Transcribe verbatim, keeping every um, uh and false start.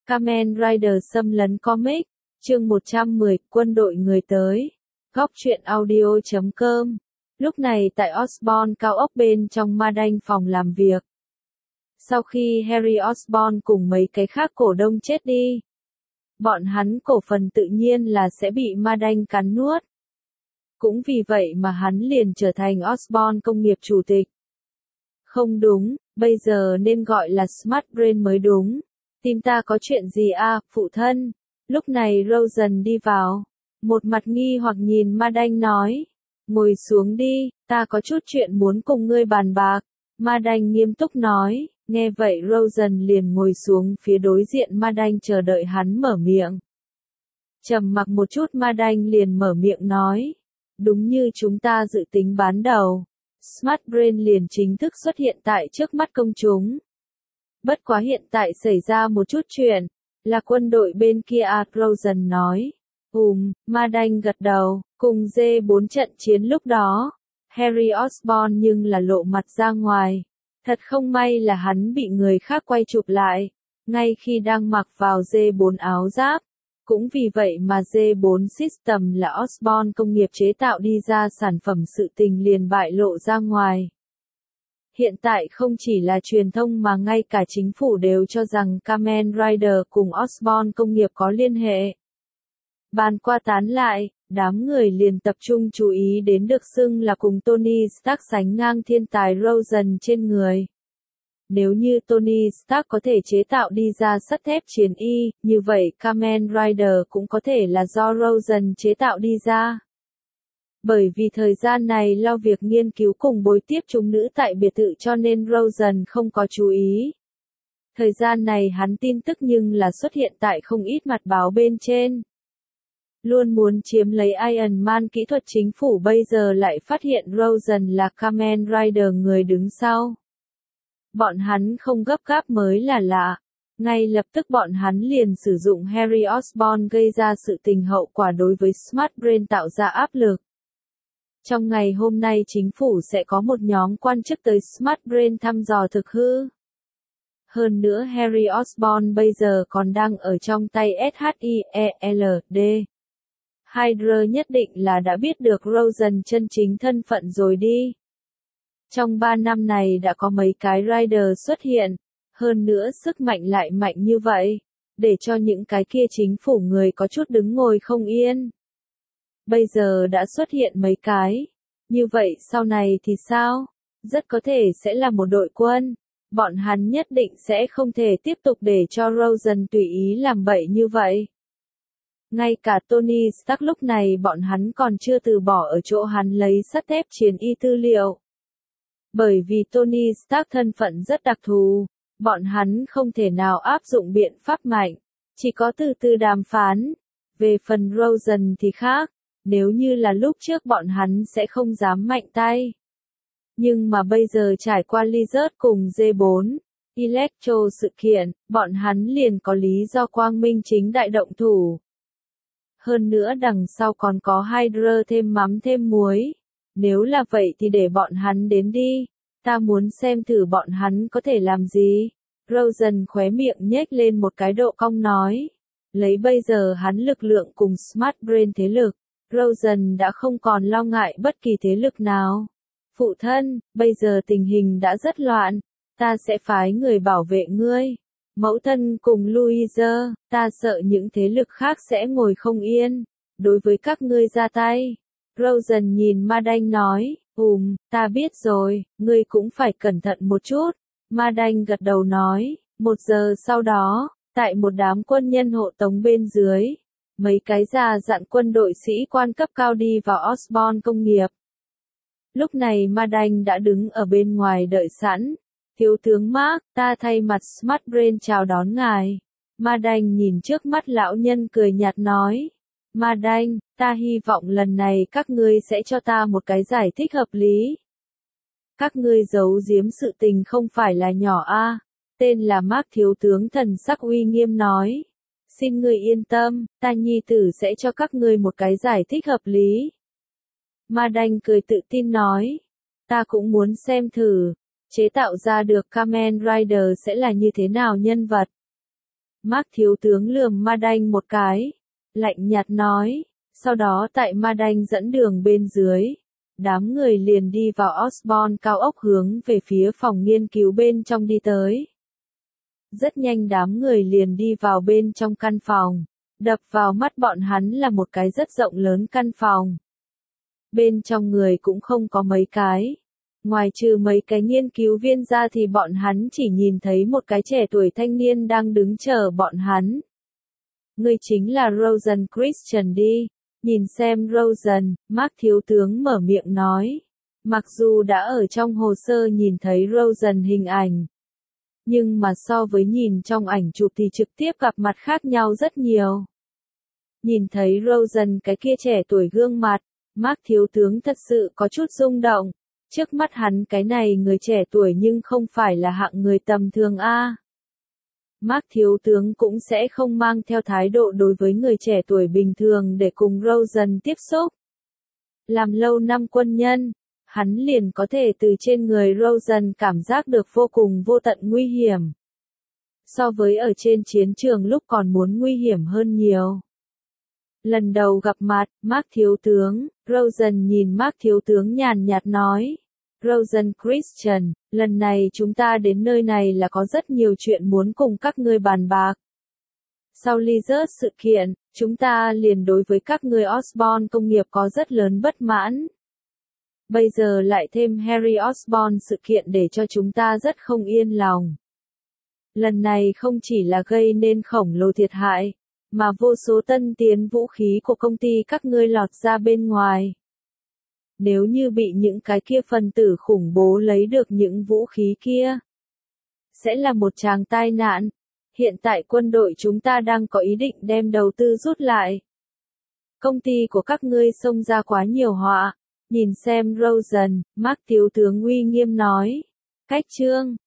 Kamen Rider xâm lấn comic, chương một trăm mười, quân đội người tới. Góc truyện audio chấm com. Lúc này tại Osborn cao ốc bên trong ma đanh phòng làm việc. Sau khi Harry Osborn cùng mấy cái khác cổ đông chết đi, bọn hắn cổ phần tự nhiên là sẽ bị ma đanh cắn nuốt. Cũng vì vậy mà hắn liền trở thành Osborn công nghiệp chủ tịch. Không đúng, bây giờ nên gọi là Smart Brain mới đúng. Tìm ta có chuyện gì à, phụ thân? Lúc này Rosen đi vào. Một mặt nghi hoặc nhìn ma đanh nói. Ngồi xuống đi, ta có chút chuyện muốn cùng ngươi bàn bạc. Ma đanh nghiêm túc nói. Nghe vậy Rosen liền ngồi xuống phía đối diện ma đanh chờ đợi hắn mở miệng. Trầm mặc một chút ma đanh liền mở miệng nói. Đúng như chúng ta dự tính ban đầu. Smart Brain liền chính thức xuất hiện tại trước mắt công chúng. Bất quá hiện tại xảy ra một chút chuyện, là quân đội bên kia à, Rosen nói. Ừm, ma đanh gật đầu, cùng D bốn trận chiến lúc đó. Harry Osborn nhưng là lộ mặt ra ngoài. Thật không may là hắn bị người khác quay chụp lại, ngay khi đang mặc vào D bốn áo giáp. Cũng vì vậy mà D bốn System là Osborn công nghiệp chế tạo đi ra sản phẩm sự tình liền bại lộ ra ngoài. Hiện tại không chỉ là truyền thông mà ngay cả chính phủ đều cho rằng Kamen Rider cùng Osborn công nghiệp có liên hệ. Bàn qua tán lại, đám người liền tập trung chú ý đến được xưng là cùng Tony Stark sánh ngang thiên tài Rosen trên người. Nếu như Tony Stark có thể chế tạo đi ra sắt thép chiến y, như vậy Kamen Rider cũng có thể là do Rosen chế tạo đi ra. Bởi vì thời gian này lo việc nghiên cứu cùng bồi tiếp chúng nữ tại biệt thự cho nên Rosen không có chú ý. Thời gian này hắn tin tức nhưng là xuất hiện tại không ít mặt báo bên trên. Luôn muốn chiếm lấy Iron Man kỹ thuật chính phủ bây giờ lại phát hiện Rosen là Kamen Rider người đứng sau. Bọn hắn không gấp gáp mới là lạ. Ngay lập tức bọn hắn liền sử dụng Harry Osborn gây ra sự tình hậu quả đối với Smart Brain tạo ra áp lực. Trong ngày hôm nay chính phủ sẽ có một nhóm quan chức tới Smart Brain thăm dò thực hư. Hơn nữa Harry Osborn bây giờ còn đang ở trong tay S H I E L D. Hydra nhất định là đã biết được Rosen chân chính thân phận rồi đi. Trong ba năm này đã có mấy cái Rider xuất hiện, hơn nữa sức mạnh lại mạnh như vậy, để cho những cái kia chính phủ người có chút đứng ngồi không yên. Bây giờ đã xuất hiện mấy cái, như vậy sau này thì sao? Rất có thể sẽ là một đội quân, bọn hắn nhất định sẽ không thể tiếp tục để cho Rosen tùy ý làm bậy như vậy. Ngay cả Tony Stark lúc này bọn hắn còn chưa từ bỏ ở chỗ hắn lấy sắt thép chiến y tư liệu. Bởi vì Tony Stark thân phận rất đặc thù, bọn hắn không thể nào áp dụng biện pháp mạnh, chỉ có từ từ đàm phán. Về phần Rosen thì khác, nếu như là lúc trước bọn hắn sẽ không dám mạnh tay. Nhưng mà bây giờ trải qua Lizard cùng D bốn, Electro sự kiện, bọn hắn liền có lý do quang minh chính đại động thủ. Hơn nữa đằng sau còn có Hydra thêm mắm thêm muối. Nếu là vậy thì để bọn hắn đến đi. Ta muốn xem thử bọn hắn có thể làm gì. Rosen khóe miệng nhếch lên một cái độ cong nói. Lấy bây giờ hắn lực lượng cùng Smart Brain thế lực. Rosen đã không còn lo ngại bất kỳ thế lực nào. Phụ thân, bây giờ tình hình đã rất loạn. Ta sẽ phái người bảo vệ ngươi. Mẫu thân cùng Louise, ta sợ những thế lực khác sẽ ngồi không yên. Đối với các ngươi ra tay. Rosen nhìn ma đanh nói, ừm, ta biết rồi, ngươi cũng phải cẩn thận một chút. Ma đanh gật đầu nói, một giờ sau đó, tại một đám quân nhân hộ tống bên dưới, mấy cái già dặn quân đội sĩ quan cấp cao đi vào Osborn công nghiệp. Lúc này ma đanh đã đứng ở bên ngoài đợi sẵn. Thiếu tướng Mark, ta thay mặt Smart Brain chào đón ngài. Ma đanh nhìn trước mắt lão nhân cười nhạt nói. Ma đanh, ta hy vọng lần này các ngươi sẽ cho ta một cái giải thích hợp lý. Các ngươi giấu giếm sự tình không phải là nhỏ a. Tên là Mark thiếu tướng thần sắc uy nghiêm nói. Xin ngươi yên tâm, ta nhi tử sẽ cho các ngươi một cái giải thích hợp lý. Ma đanh cười tự tin nói. Ta cũng muốn xem thử. Chế tạo ra được Kamen Rider sẽ là như thế nào nhân vật. Mark thiếu tướng lườm Madanh một cái, lạnh nhạt nói, sau đó tại Madanh dẫn đường bên dưới, đám người liền đi vào Osborne cao ốc hướng về phía phòng nghiên cứu bên trong đi tới. Rất nhanh đám người liền đi vào bên trong căn phòng, đập vào mắt bọn hắn là một cái rất rộng lớn căn phòng. Bên trong người cũng không có mấy cái. Ngoài trừ mấy cái nghiên cứu viên ra thì bọn hắn chỉ nhìn thấy một cái trẻ tuổi thanh niên đang đứng chờ bọn hắn. Người chính là Rosen Christian đi. Nhìn xem Rosen, Mark thiếu tướng mở miệng nói. Mặc dù đã ở trong hồ sơ nhìn thấy Rosen hình ảnh, nhưng mà so với nhìn trong ảnh chụp thì trực tiếp gặp mặt khác nhau rất nhiều. Nhìn thấy Rosen cái kia trẻ tuổi gương mặt, Mark thiếu tướng thật sự có chút rung động. Trước mắt hắn cái này người trẻ tuổi nhưng không phải là hạng người tầm thường a. Mark thiếu tướng cũng sẽ không mang theo thái độ đối với người trẻ tuổi bình thường để cùng Rosen tiếp xúc. Làm lâu năm quân nhân, hắn liền có thể từ trên người Rosen cảm giác được vô cùng vô tận nguy hiểm. So với ở trên chiến trường lúc còn muốn nguy hiểm hơn nhiều. Lần đầu gặp mặt, Mark thiếu tướng, Rosen nhìn Mark thiếu tướng nhàn nhạt nói. Rosen Christian, lần này chúng ta đến nơi này là có rất nhiều chuyện muốn cùng các ngươi bàn bạc. Sau Lizard sự kiện, chúng ta liền đối với các ngươi Osborne công nghiệp có rất lớn bất mãn. Bây giờ lại thêm Harry Osborne sự kiện để cho chúng ta rất không yên lòng. Lần này không chỉ là gây nên khổng lồ thiệt hại, mà vô số tân tiến vũ khí của công ty các ngươi lọt ra bên ngoài. Nếu như bị những cái kia phần tử khủng bố lấy được những vũ khí kia, sẽ là một tràng tai nạn. Hiện tại quân đội chúng ta đang có ý định đem đầu tư rút lại. Công ty của các ngươi xông ra quá nhiều họa. Nhìn xem Rosen, Mark thiếu tướng uy nghiêm nói. Cách chương